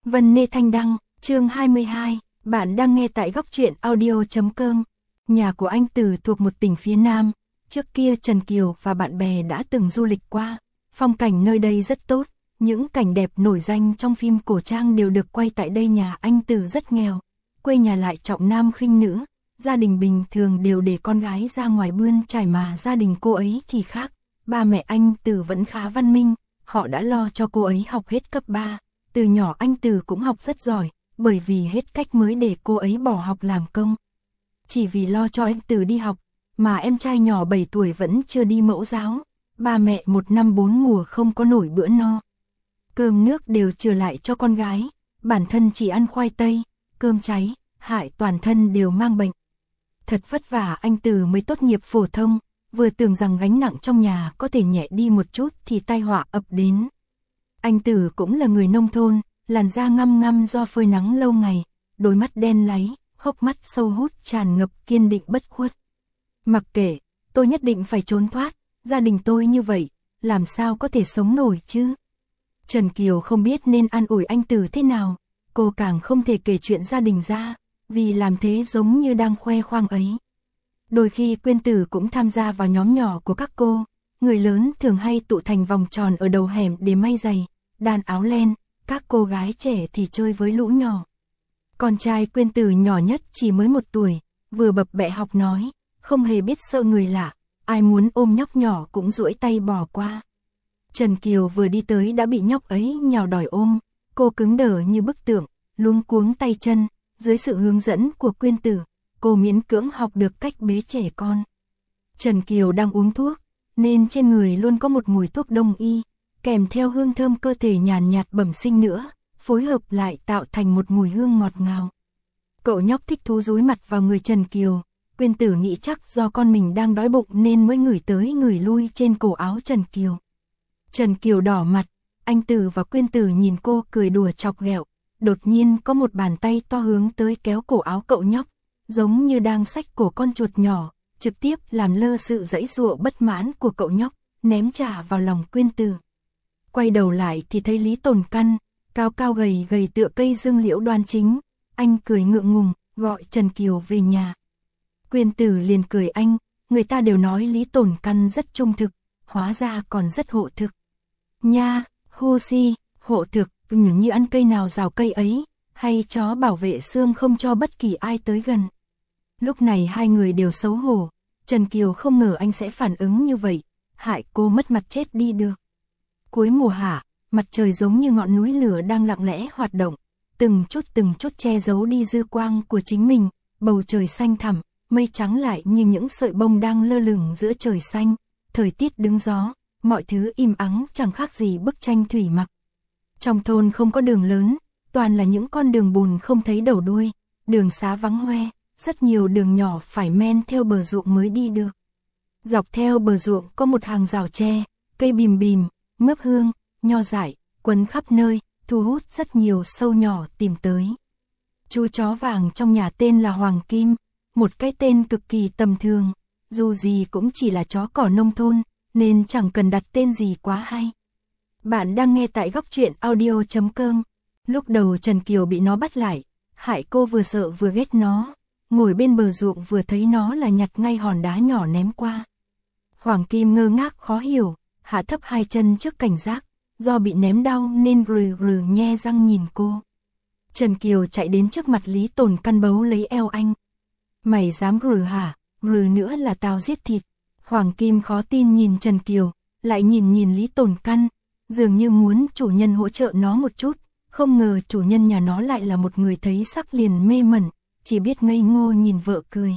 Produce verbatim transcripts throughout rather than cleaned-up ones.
Vân Nê Thanh Đăng, chương hai mươi hai, bạn đang nghe tại góc truyện audio.com. Nhà của anh Từ thuộc một tỉnh phía Nam, trước kia Trần Kiều và bạn bè đã từng du lịch qua, phong cảnh nơi đây rất tốt, những cảnh đẹp nổi danh trong phim cổ trang đều được quay tại đây. Nhà anh Từ rất nghèo, quê nhà lại trọng nam khinh nữ, gia đình bình thường đều để con gái ra ngoài bươn trải mà gia đình cô ấy thì khác, ba mẹ anh Từ vẫn khá văn minh, họ đã lo cho cô ấy học hết cấp ba. Từ nhỏ anh Từ cũng học rất giỏi, bởi vì hết cách mới để cô ấy bỏ học làm công. Chỉ vì lo cho anh Từ đi học, mà em trai nhỏ bảy tuổi vẫn chưa đi mẫu giáo, ba mẹ một năm bốn mùa không có nổi bữa no. Cơm nước đều trừ lại cho con gái, bản thân chỉ ăn khoai tây, cơm cháy, hại toàn thân đều mang bệnh. Thật vất vả anh Từ mới tốt nghiệp phổ thông, vừa tưởng rằng gánh nặng trong nhà có thể nhẹ đi một chút thì tai họa ập đến. Anh Từ cũng là người nông thôn, làn da ngăm ngăm do phơi nắng lâu ngày, đôi mắt đen láy, hốc mắt sâu hút tràn ngập kiên định bất khuất. Mặc kệ, tôi nhất định phải trốn thoát, gia đình tôi như vậy, làm sao có thể sống nổi chứ? Trần Kiều không biết nên an ủi anh Từ thế nào, cô càng không thể kể chuyện gia đình ra, vì làm thế giống như đang khoe khoang ấy. Đôi khi Quyên Tử cũng tham gia vào nhóm nhỏ của các cô, người lớn thường hay tụ thành vòng tròn ở đầu hẻm để may giày, đan áo len, các cô gái trẻ thì chơi với lũ nhỏ. Con trai Quyên Tử nhỏ nhất chỉ mới một tuổi, vừa bập bẹ học nói, không hề biết sợ người lạ, ai muốn ôm nhóc nhỏ cũng duỗi tay bỏ qua. Trần Kiều vừa đi tới đã bị nhóc ấy nhào đòi ôm, cô cứng đờ như bức tượng, luống cuống tay chân, dưới sự hướng dẫn của Quyên Tử, cô miễn cưỡng học được cách bế trẻ con. Trần Kiều đang uống thuốc, nên trên người luôn có một mùi thuốc đông y, kèm theo hương thơm cơ thể nhàn nhạt bẩm sinh nữa, phối hợp lại tạo thành một mùi hương ngọt ngào. Cậu nhóc thích thú dúi mặt vào người Trần Kiều, Quyên Tử nghĩ chắc do con mình đang đói bụng nên mới ngửi tới ngửi lui trên cổ áo Trần Kiều. Trần Kiều đỏ mặt, anh Tử và Quyên Tử nhìn cô cười đùa chọc ghẹo, đột nhiên có một bàn tay to hướng tới kéo cổ áo cậu nhóc, giống như đang xách cổ con chuột nhỏ, trực tiếp làm lơ sự giãy giụa bất mãn của cậu nhóc, ném trả vào lòng Quyên Tử. Quay đầu lại thì thấy Lý Tồn Căn, cao cao gầy gầy tựa cây dương liễu đoan chính, anh cười ngượng ngùng, gọi Trần Kiều về nhà. Quyên Tử liền cười anh, người ta đều nói Lý Tồn Căn rất trung thực, hóa ra còn rất hộ thực. Nha, hô si, hộ thực, như ăn cây nào rào cây ấy, hay chó bảo vệ xương không cho bất kỳ ai tới gần. Lúc này hai người đều xấu hổ, Trần Kiều không ngờ anh sẽ phản ứng như vậy, hại cô mất mặt chết đi được. Cuối mùa hạ, mặt trời giống như ngọn núi lửa đang lặng lẽ hoạt động, từng chút từng chút che giấu đi dư quang của chính mình, bầu trời xanh thẳm, mây trắng lại như những sợi bông đang lơ lửng giữa trời xanh, thời tiết đứng gió, mọi thứ im ắng chẳng khác gì bức tranh thủy mặc. Trong thôn không có đường lớn, toàn là những con đường bùn không thấy đầu đuôi, đường xá vắng hoe, rất nhiều đường nhỏ phải men theo bờ ruộng mới đi được. Dọc theo bờ ruộng có một hàng rào tre, cây bìm bìm, mướp hương, nho dại, quấn khắp nơi, thu hút rất nhiều sâu nhỏ tìm tới. Chú chó vàng trong nhà tên là Hoàng Kim, một cái tên cực kỳ tầm thường, dù gì cũng chỉ là chó cỏ nông thôn, nên chẳng cần đặt tên gì quá hay. Bạn đang nghe tại góc truyện audio.com. Lúc đầu Trần Kiều bị nó bắt lại, hại cô vừa sợ vừa ghét nó, ngồi bên bờ ruộng vừa thấy nó là nhặt ngay hòn đá nhỏ ném qua. Hoàng Kim ngơ ngác khó hiểu, hạ thấp hai chân trước cảnh giác, do bị ném đau nên rừ rừ nhe răng nhìn cô. Trần Kiều chạy đến trước mặt Lý Tồn Căn bấu lấy eo anh. Mày dám rừ hả, rừ nữa là tao giết thịt. Hoàng Kim khó tin nhìn Trần Kiều, lại nhìn nhìn Lý Tồn Căn, dường như muốn chủ nhân hỗ trợ nó một chút, không ngờ chủ nhân nhà nó lại là một người thấy sắc liền mê mẩn, chỉ biết ngây ngô nhìn vợ cười.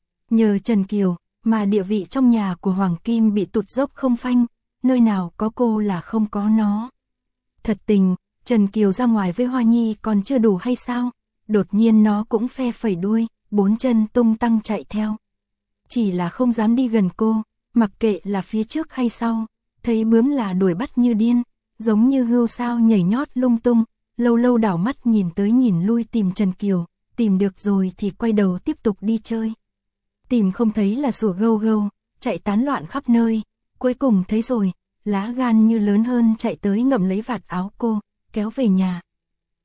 Nhờ Trần Kiều, mà địa vị trong nhà của Hoàng Kim bị tụt dốc không phanh, nơi nào có cô là không có nó. Thật tình, Trần Kiều ra ngoài với Hoa Nhi còn chưa đủ hay sao, đột nhiên nó cũng phe phẩy đuôi, bốn chân tung tăng chạy theo. Chỉ là không dám đi gần cô, mặc kệ là phía trước hay sau, thấy bướm là đuổi bắt như điên, giống như hươu sao nhảy nhót lung tung, lâu lâu đảo mắt nhìn tới nhìn lui tìm Trần Kiều, tìm được rồi thì quay đầu tiếp tục đi chơi. Tìm không thấy là sủa gâu gâu, chạy tán loạn khắp nơi, cuối cùng thấy rồi, lá gan như lớn hơn chạy tới ngậm lấy vạt áo cô, kéo về nhà.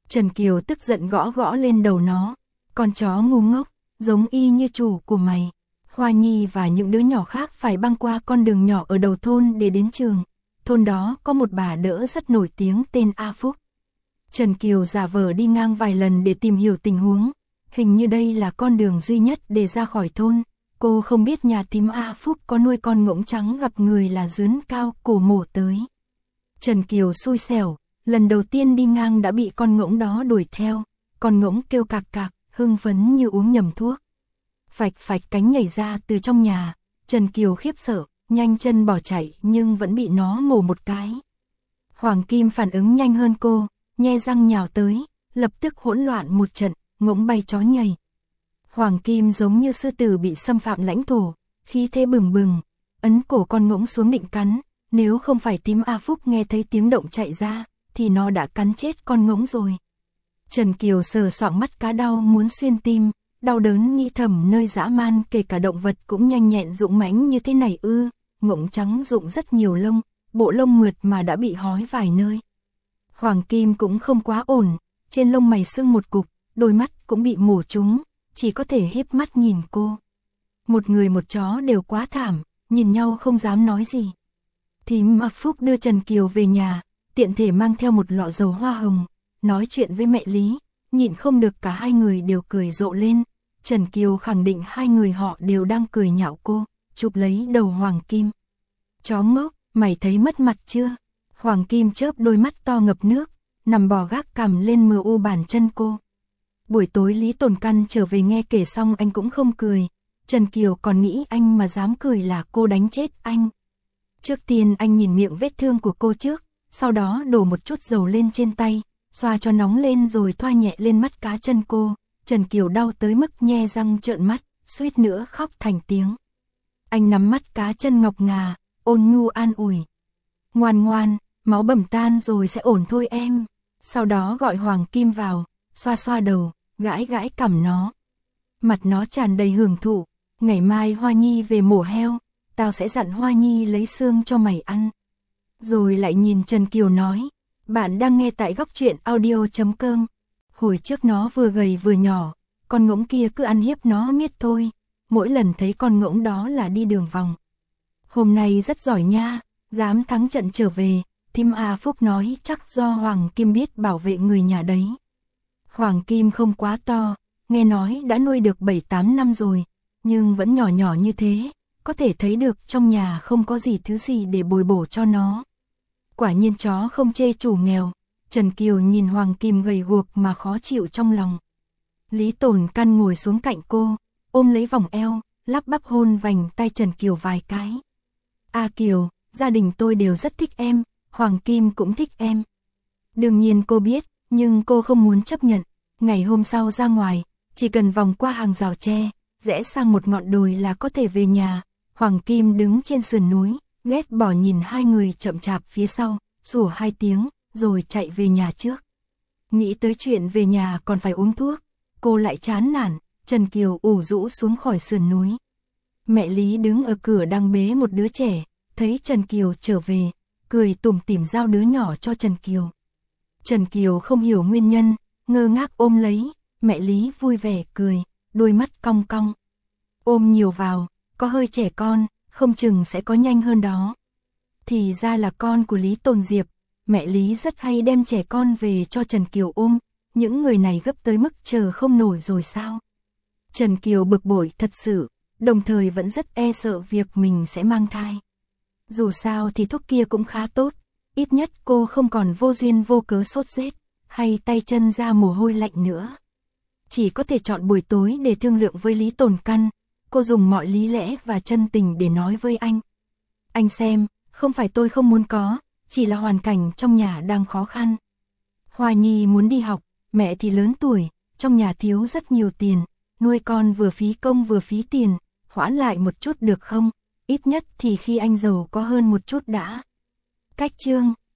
Trần Kiều tức giận gõ gõ lên đầu nó. Con chó ngu ngốc, giống y như chủ của mày. Hoa Nhi và những đứa nhỏ khác phải băng qua con đường nhỏ ở đầu thôn để đến trường. Thôn đó có một bà đỡ rất nổi tiếng tên A Phúc. Trần Kiều giả vờ đi ngang vài lần để tìm hiểu tình huống. Hình như đây là con đường duy nhất để ra khỏi thôn. Cô không biết nhà thím A Phúc có nuôi con ngỗng trắng gặp người là dướn cao cổ mổ tới. Trần Kiều xui xẻo, lần đầu tiên đi ngang đã bị con ngỗng đó đuổi theo. Con ngỗng kêu cạc cạc, hưng phấn như uống nhầm thuốc. Phạch phạch cánh nhảy ra từ trong nhà. Trần Kiều khiếp sợ, nhanh chân bỏ chạy nhưng vẫn bị nó mổ một cái. Hoàng Kim phản ứng nhanh hơn cô, nhe răng nhào tới, lập tức hỗn loạn một trận, ngỗng bay chó nhảy. Hoàng Kim giống như sư tử bị xâm phạm lãnh thổ, khí thế bừng bừng, ấn cổ con ngỗng xuống định cắn, nếu không phải thím A Phúc nghe thấy tiếng động chạy ra, thì nó đã cắn chết con ngỗng rồi. Trần Kiều sờ soạng mắt cá đau muốn xuyên tim, đau đớn nghĩ thầm nơi dã man kể cả động vật cũng nhanh nhẹn dũng mãnh như thế này ư. Ngỗng trắng rụng rất nhiều lông, bộ lông mượt mà đã bị hói vài nơi. Hoàng Kim cũng không quá ổn, trên lông mày sưng một cục, đôi mắt cũng bị mổ trúng, chỉ có thể híp mắt nhìn cô. Một người một chó đều quá thảm, nhìn nhau không dám nói gì. Thím A Phúc đưa Trần Kiều về nhà, tiện thể mang theo một lọ dầu hoa hồng, nói chuyện với mẹ Lý, nhịn không được cả hai người đều cười rộ lên. Trần Kiều khẳng định hai người họ đều đang cười nhạo cô, chụp lấy đầu Hoàng Kim. Chó ngốc, mày thấy mất mặt chưa? Hoàng Kim chớp đôi mắt to ngập nước, nằm bò gác cằm lên mờ u bàn chân cô. Buổi tối Lý Tồn Căn trở về nghe kể xong anh cũng không cười. Trần Kiều còn nghĩ anh mà dám cười là cô đánh chết anh. Trước tiên anh nhìn miệng vết thương của cô trước, sau đó đổ một chút dầu lên trên tay, xoa cho nóng lên rồi thoa nhẹ lên mắt cá chân cô. Trần Kiều đau tới mức nhe răng trợn mắt, suýt nữa khóc thành tiếng. Anh nắm mắt cá chân ngọc ngà, ôn nhu an ủi. Ngoan ngoan, máu bầm tan rồi sẽ ổn thôi em. Sau đó gọi Hoàng Kim vào, xoa xoa đầu, gãi gãi cằm nó. Mặt nó tràn đầy hưởng thụ. Ngày mai Hoa Nhi về mổ heo, tao sẽ dặn Hoa Nhi lấy xương cho mày ăn. Rồi lại nhìn Trần Kiều nói, bạn đang nghe tại góc truyện audio chấm com. Hồi trước nó vừa gầy vừa nhỏ, con ngỗng kia cứ ăn hiếp nó miết thôi. Mỗi lần thấy con ngỗng đó là đi đường vòng. Hôm nay rất giỏi nha, dám thắng trận trở về. Thím A Phúc nói chắc do Hoàng Kim biết bảo vệ người nhà đấy. Hoàng Kim không quá to, nghe nói đã nuôi được bảy tám năm rồi, nhưng vẫn nhỏ nhỏ như thế, có thể thấy được trong nhà không có gì thứ gì để bồi bổ cho nó. Quả nhiên chó không chê chủ nghèo. Trần Kiều nhìn Hoàng Kim gầy guộc mà khó chịu trong lòng. Lý Tồn Căn ngồi xuống cạnh cô, ôm lấy vòng eo, lắp bắp hôn vành tay Trần Kiều vài cái. A Kiều, gia đình tôi đều rất thích em, Hoàng Kim cũng thích em. Đương nhiên cô biết, nhưng cô không muốn chấp nhận. Ngày hôm sau ra ngoài, chỉ cần vòng qua hàng rào tre, rẽ sang một ngọn đồi là có thể về nhà. Hoàng Kim đứng trên sườn núi, ghét bỏ nhìn hai người chậm chạp phía sau, sủa hai tiếng, rồi chạy về nhà trước. Nghĩ tới chuyện về nhà còn phải uống thuốc, cô lại chán nản. Trần Kiều ủ rũ xuống khỏi sườn núi. Mẹ Lý đứng ở cửa đang bế một đứa trẻ, thấy Trần Kiều trở về, cười tủm tỉm giao đứa nhỏ cho Trần Kiều. Trần Kiều không hiểu nguyên nhân, ngơ ngác ôm lấy, mẹ Lý vui vẻ cười, đôi mắt cong cong. Ôm nhiều vào, có hơi trẻ con, không chừng sẽ có nhanh hơn đó. Thì ra là con của Lý Tồn Diệp, mẹ Lý rất hay đem trẻ con về cho Trần Kiều ôm, những người này gấp tới mức chờ không nổi rồi sao. Trần Kiều bực bội thật sự, đồng thời vẫn rất e sợ việc mình sẽ mang thai. Dù sao thì thuốc kia cũng khá tốt, ít nhất cô không còn vô duyên vô cớ sốt rét, hay tay chân ra mồ hôi lạnh nữa. Chỉ có thể chọn buổi tối để thương lượng với Lý Tồn Căn, cô dùng mọi lý lẽ và chân tình để nói với anh. Anh xem, không phải tôi không muốn có, chỉ là hoàn cảnh trong nhà đang khó khăn. Hoa Nhi muốn đi học, mẹ thì lớn tuổi, trong nhà thiếu rất nhiều tiền, nuôi con vừa phí công vừa phí tiền, hoãn lại một chút được không? Ít nhất thì khi anh giàu có hơn một chút đã. Cách chương